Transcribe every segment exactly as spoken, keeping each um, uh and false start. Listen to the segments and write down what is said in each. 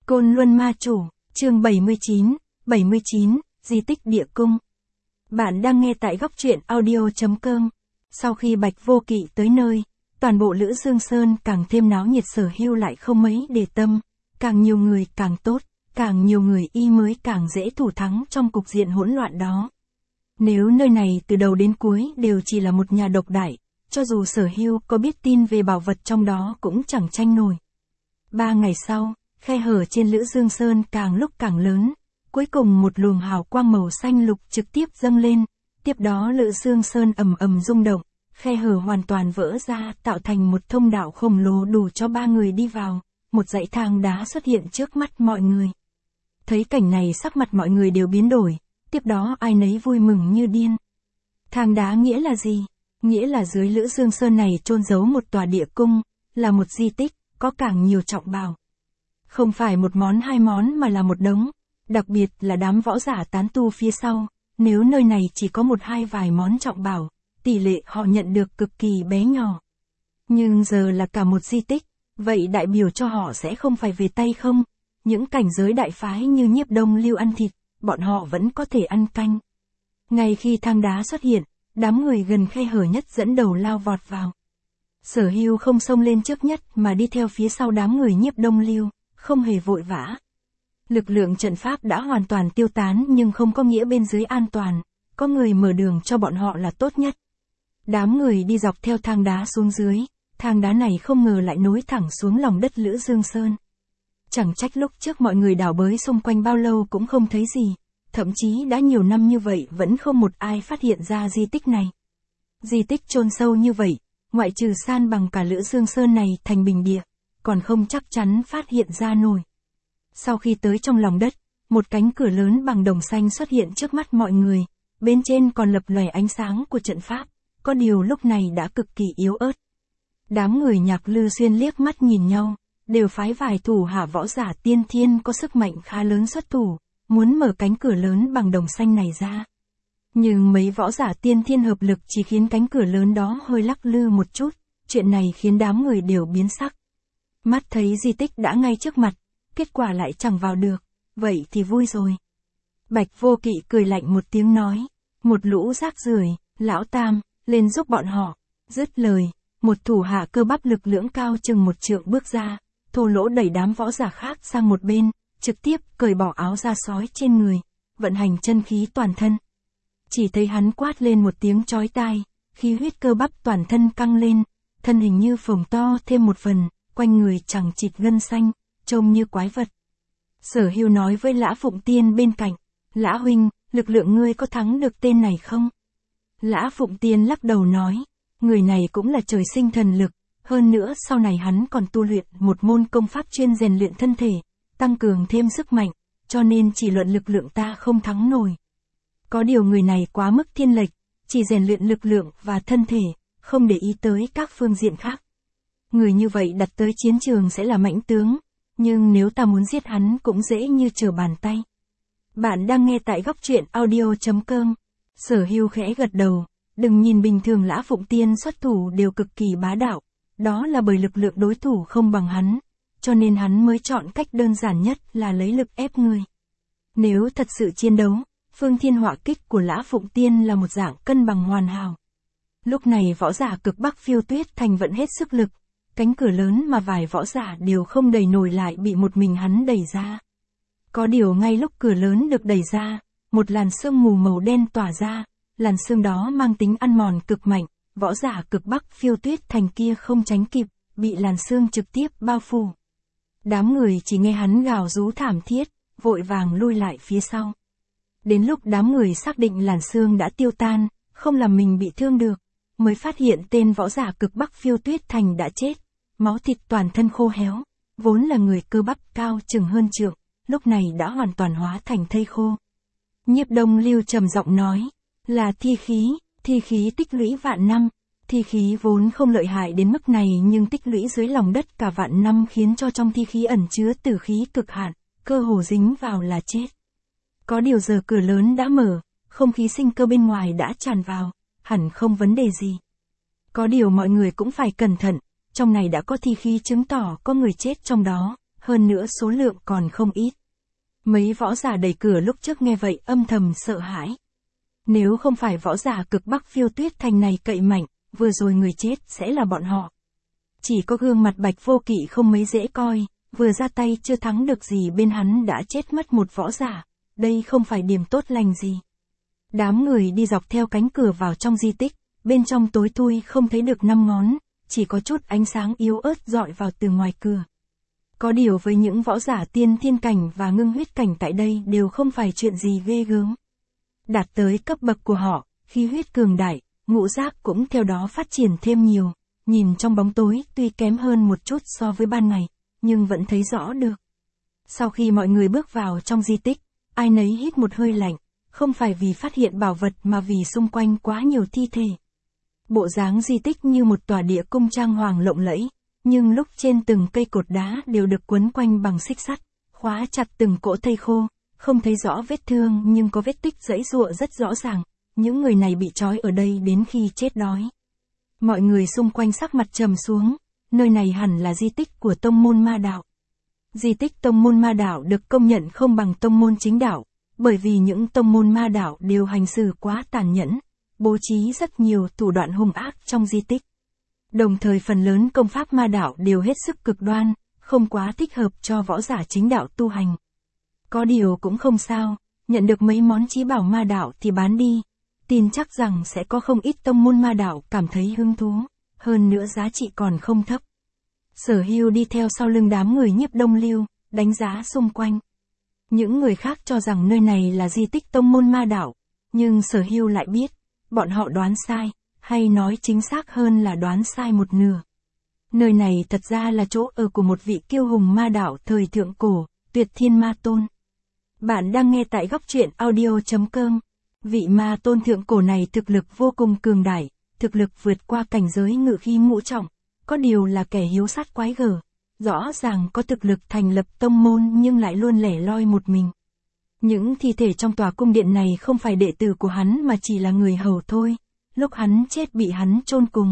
Côn Luân Ma Chủ, chương bảy mươi chín, bảy mươi chín, Di tích Địa Cung. Bạn đang nghe tại góc truyện audio chấm com. Sau khi Bạch Vô Kỵ tới nơi, toàn bộ Lữ Dương Sơn càng thêm náo nhiệt. Sở Hưu lại không mấy để tâm, càng nhiều người càng tốt, càng nhiều người y mới càng dễ thủ thắng trong cục diện hỗn loạn đó. Nếu nơi này từ đầu đến cuối đều chỉ là một nhà độc đại, cho dù Sở Hưu có biết tin về bảo vật trong đó cũng chẳng tranh nổi. Ba ngày sau, khe hở trên Lữ Dương Sơn càng lúc càng lớn, cuối cùng một luồng hào quang màu xanh lục trực tiếp dâng lên, tiếp đó Lữ Dương Sơn ầm ầm rung động, khe hở hoàn toàn vỡ ra tạo thành một thông đạo khổng lồ đủ cho ba người đi vào, một dãy thang đá xuất hiện trước mắt mọi người. Thấy cảnh này sắc mặt mọi người đều biến đổi, tiếp đó ai nấy vui mừng như điên. Thang đá nghĩa là gì? Nghĩa là dưới Lữ Dương Sơn này chôn giấu một tòa địa cung, là một di tích, có càng nhiều trọng bảo. Không phải một món hai món mà là một đống, đặc biệt là đám võ giả tán tu phía sau, nếu nơi này chỉ có một hai vài món trọng bảo, tỷ lệ họ nhận được cực kỳ bé nhỏ. Nhưng giờ là cả một di tích, vậy đại biểu cho họ sẽ không phải về tay không, những cảnh giới đại phái như Nhiếp Đông Lưu ăn thịt, bọn họ vẫn có thể ăn canh. Ngay khi thang đá xuất hiện, đám người gần khe hở nhất dẫn đầu lao vọt vào. Sở Hưu không xông lên trước nhất mà đi theo phía sau đám người Nhiếp Đông Lưu, không hề vội vã. Lực lượng trận pháp đã hoàn toàn tiêu tán nhưng không có nghĩa bên dưới an toàn, có người mở đường cho bọn họ là tốt nhất. Đám người đi dọc theo thang đá xuống dưới, thang đá này không ngờ lại nối thẳng xuống lòng đất Lữ Dương Sơn. Chẳng trách lúc trước mọi người đào bới xung quanh bao lâu cũng không thấy gì, thậm chí đã nhiều năm như vậy vẫn không một ai phát hiện ra di tích này. Di tích chôn sâu như vậy, ngoại trừ san bằng cả Lữ Dương Sơn này thành bình địa, còn không chắc chắn phát hiện ra nổi. Sau khi tới trong lòng đất, một cánh cửa lớn bằng đồng xanh xuất hiện trước mắt mọi người, bên trên còn lập lòe ánh sáng của trận pháp, có điều lúc này đã cực kỳ yếu ớt. Đám người Nhạc Lư Xuyên liếc mắt nhìn nhau, đều phái vài thủ hạ võ giả tiên thiên có sức mạnh khá lớn xuất thủ, muốn mở cánh cửa lớn bằng đồng xanh này ra. Nhưng mấy võ giả tiên thiên hợp lực chỉ khiến cánh cửa lớn đó hơi lắc lư một chút, chuyện này khiến đám người đều biến sắc. Mắt thấy di tích đã ngay trước mặt, kết quả lại chẳng vào được, vậy thì vui rồi. Bạch Vô Kỵ cười lạnh một tiếng nói, một lũ rác rưởi, lão Tam, lên giúp bọn họ. Dứt lời, một thủ hạ cơ bắp lực lưỡng cao chừng một trượng bước ra, thô lỗ đẩy đám võ giả khác sang một bên, trực tiếp cởi bỏ áo da sói trên người, vận hành chân khí toàn thân. Chỉ thấy hắn quát lên một tiếng chói tai, khí huyết cơ bắp toàn thân căng lên, thân hình như phồng to thêm một phần, quanh người chẳng chịt gân xanh, trông như quái vật. Sở Hưu nói với Lã Phụng Tiên bên cạnh, Lã huynh, lực lượng ngươi có thắng được tên này không? Lã Phụng Tiên lắc đầu nói, người này cũng là trời sinh thần lực, hơn nữa sau này hắn còn tu luyện một môn công pháp chuyên rèn luyện thân thể, tăng cường thêm sức mạnh, cho nên chỉ luận lực lượng ta không thắng nổi. Có điều người này quá mức thiên lệch, chỉ rèn luyện lực lượng và thân thể, không để ý tới các phương diện khác. Người như vậy đặt tới chiến trường sẽ là mãnh tướng, nhưng nếu ta muốn giết hắn cũng dễ như trở bàn tay. Bạn đang nghe tại góc truyện audio chấm com. Sở Hưu khẽ gật đầu, đừng nhìn bình thường Lã Phụng Tiên xuất thủ đều cực kỳ bá đạo, đó là bởi lực lượng đối thủ không bằng hắn, cho nên hắn mới chọn cách đơn giản nhất là lấy lực ép người. Nếu thật sự chiến đấu, phương thiên họa kích của Lã Phụng Tiên là một dạng cân bằng hoàn hảo. Lúc này võ giả cực Bắc Phiêu Tuyết Thành vận hết sức lực, cánh cửa lớn mà vài võ giả đều không đẩy nổi lại bị một mình hắn đẩy ra. Có điều ngay lúc cửa lớn được đẩy ra, một làn sương mù màu đen tỏa ra, làn sương đó mang tính ăn mòn cực mạnh, võ giả cực Bắc Phiêu Tuyết Thành kia không tránh kịp, bị làn sương trực tiếp bao phủ. Đám người chỉ nghe hắn gào rú thảm thiết, vội vàng lui lại phía sau. Đến lúc đám người xác định làn sương đã tiêu tan, không làm mình bị thương được, mới phát hiện tên võ giả cực Bắc Phiêu Tuyết Thành đã chết, máu thịt toàn thân khô héo, vốn là người cơ bắp cao chừng hơn trượng, lúc này đã hoàn toàn hóa thành thây khô. Nhiếp Đông Lưu trầm giọng nói, là thi khí, thi khí tích lũy vạn năm, thi khí vốn không lợi hại đến mức này nhưng tích lũy dưới lòng đất cả vạn năm khiến cho trong thi khí ẩn chứa tử khí cực hạn, cơ hồ dính vào là chết. Có điều giờ cửa lớn đã mở, không khí sinh cơ bên ngoài đã tràn vào, hẳn không vấn đề gì. Có điều mọi người cũng phải cẩn thận, trong này đã có thi khí chứng tỏ có người chết trong đó, hơn nữa số lượng còn không ít. Mấy võ giả đẩy cửa lúc trước nghe vậy âm thầm sợ hãi. Nếu không phải võ giả cực Bắc Phiêu Tuyết Thành này cậy mạnh, vừa rồi người chết sẽ là bọn họ. Chỉ có gương mặt Bạch Vô Kỵ không mấy dễ coi, vừa ra tay chưa thắng được gì bên hắn đã chết mất một võ giả, đây không phải điểm tốt lành gì. Đám người đi dọc theo cánh cửa vào trong di tích, bên trong tối thui không thấy được năm ngón, chỉ có chút ánh sáng yếu ớt dọi vào từ ngoài cửa. Có điều với những võ giả tiên thiên cảnh và ngưng huyết cảnh tại đây đều không phải chuyện gì ghê gớm. Đạt tới cấp bậc của họ, khí huyết cường đại, ngũ giác cũng theo đó phát triển thêm nhiều, nhìn trong bóng tối tuy kém hơn một chút so với ban ngày, nhưng vẫn thấy rõ được. Sau khi mọi người bước vào trong di tích, ai nấy hít một hơi lạnh, không phải vì phát hiện bảo vật mà vì xung quanh quá nhiều thi thể. Bộ dáng di tích như một tòa địa cung trang hoàng lộng lẫy, nhưng lúc trên từng cây cột đá đều được quấn quanh bằng xích sắt, khóa chặt từng cỗ thây khô, không thấy rõ vết thương nhưng có vết tích giãy giụa rất rõ ràng, những người này bị trói ở đây đến khi chết đói. Mọi người xung quanh sắc mặt trầm xuống, nơi này hẳn là di tích của tông môn ma đạo. Di tích tông môn ma đạo được công nhận không bằng tông môn chính đạo, bởi vì những tông môn ma đạo đều hành xử quá tàn nhẫn, bố trí rất nhiều thủ đoạn hung ác trong di tích. Đồng thời phần lớn công pháp ma đạo đều hết sức cực đoan, không quá thích hợp cho võ giả chính đạo tu hành. Có điều cũng không sao, nhận được mấy món chí bảo ma đạo thì bán đi, tin chắc rằng sẽ có không ít tông môn ma đạo cảm thấy hứng thú, hơn nữa giá trị còn không thấp. Sở Hưu đi theo sau lưng đám người Nhiếp Đông Lưu, đánh giá xung quanh. Những người khác cho rằng nơi này là di tích tông môn ma đạo, nhưng Sở Hưu lại biết, bọn họ đoán sai, hay nói chính xác hơn là đoán sai một nửa. Nơi này thật ra là chỗ ở của một vị kiêu hùng ma đạo thời thượng cổ, Tuyệt Thiên Ma Tôn. Bạn đang nghe tại góc truyện audio chấm com. Vị ma tôn thượng cổ này thực lực vô cùng cường đại, thực lực vượt qua cảnh giới ngự khí ngũ trọng, có điều là kẻ hiếu sát quái gở, rõ ràng có thực lực thành lập tông môn nhưng lại luôn lẻ loi một mình. Những thi thể trong tòa cung điện này không phải đệ tử của hắn mà chỉ là người hầu thôi, lúc hắn chết bị hắn chôn cùng.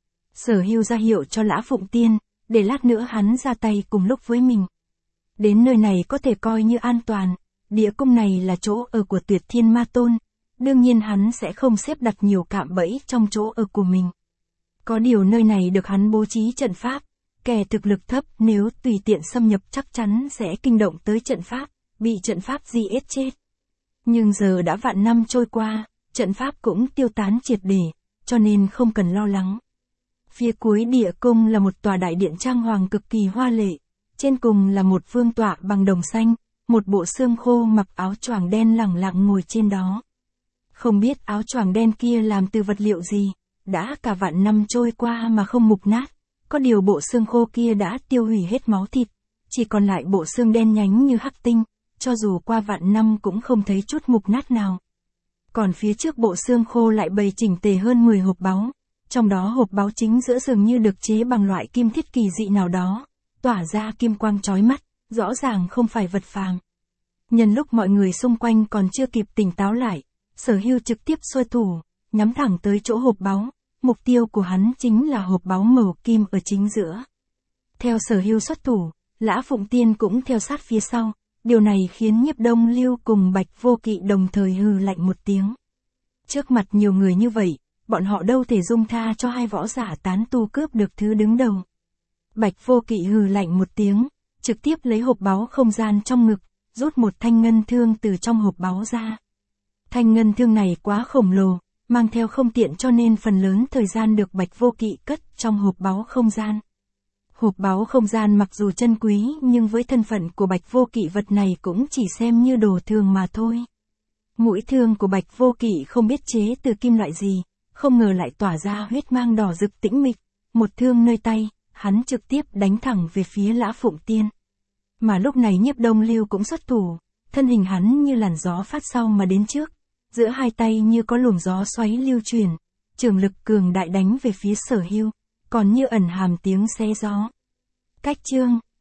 Sở Hưu ra hiệu cho Lã Phụng Tiên, để lát nữa hắn ra tay cùng lúc với mình. Đến nơi này có thể coi như an toàn, địa cung này là chỗ ở của Tuyệt Thiên Ma Tôn, đương nhiên hắn sẽ không xếp đặt nhiều cạm bẫy trong chỗ ở của mình. Có điều nơi này được hắn bố trí trận pháp, kẻ thực lực thấp nếu tùy tiện xâm nhập chắc chắn sẽ kinh động tới trận pháp, bị trận pháp giết chết. Nhưng giờ đã vạn năm trôi qua, trận pháp cũng tiêu tán triệt để, cho nên không cần lo lắng. Phía cuối địa cung là một tòa đại điện trang hoàng cực kỳ hoa lệ, trên cùng là một vương tọa bằng đồng xanh, một bộ xương khô mặc áo choàng đen lẳng lặng ngồi trên đó. Không biết áo choàng đen kia làm từ vật liệu gì, đã cả vạn năm trôi qua mà không mục nát, có điều bộ xương khô kia đã tiêu hủy hết máu thịt, chỉ còn lại bộ xương đen nhánh như hắc tinh, cho dù qua vạn năm cũng không thấy chút mục nát nào. Còn phía trước bộ xương khô lại bày chỉnh tề hơn mười hộp báu, trong đó hộp báu chính giữa dường như được chế bằng loại kim thiết kỳ dị nào đó, tỏa ra kim quang chói mắt, rõ ràng không phải vật phàm. Nhân lúc mọi người xung quanh còn chưa kịp tỉnh táo lại, Sở Hưu trực tiếp xuôi thủ, nhắm thẳng tới chỗ hộp báu, mục tiêu của hắn chính là hộp báu màu kim ở chính giữa. Theo Sở Hưu xuất thủ, Lã Phụng Tiên cũng theo sát phía sau, điều này khiến Nhiếp Đông Lưu cùng Bạch Vô Kỵ đồng thời hừ lạnh một tiếng. Trước mặt nhiều người như vậy, bọn họ đâu thể dung tha cho hai võ giả tán tu cướp được thứ đứng đầu. Bạch Vô Kỵ hừ lạnh một tiếng, trực tiếp lấy hộp báu không gian trong ngực, rút một thanh ngân thương từ trong hộp báu ra. Thanh ngân thương này quá khổng lồ, mang theo không tiện cho nên phần lớn thời gian được Bạch Vô Kỵ cất trong hộp báu không gian. Hộp báu không gian mặc dù chân quý nhưng với thân phận của Bạch Vô Kỵ vật này cũng chỉ xem như đồ thường mà thôi. Mũi thương của Bạch Vô Kỵ không biết chế từ kim loại gì, không ngờ lại tỏa ra huyết mang đỏ rực tĩnh mịch, một thương nơi tay, hắn trực tiếp đánh thẳng về phía Lã Phụng Tiên. Mà lúc này Nhiếp Đông Lưu cũng xuất thủ, thân hình hắn như làn gió phát sau mà đến trước, giữa hai tay như có luồng gió xoáy lưu chuyển, trường lực cường đại đánh về phía Sở Hưu, còn như ẩn hàm tiếng xé gió. Cách chương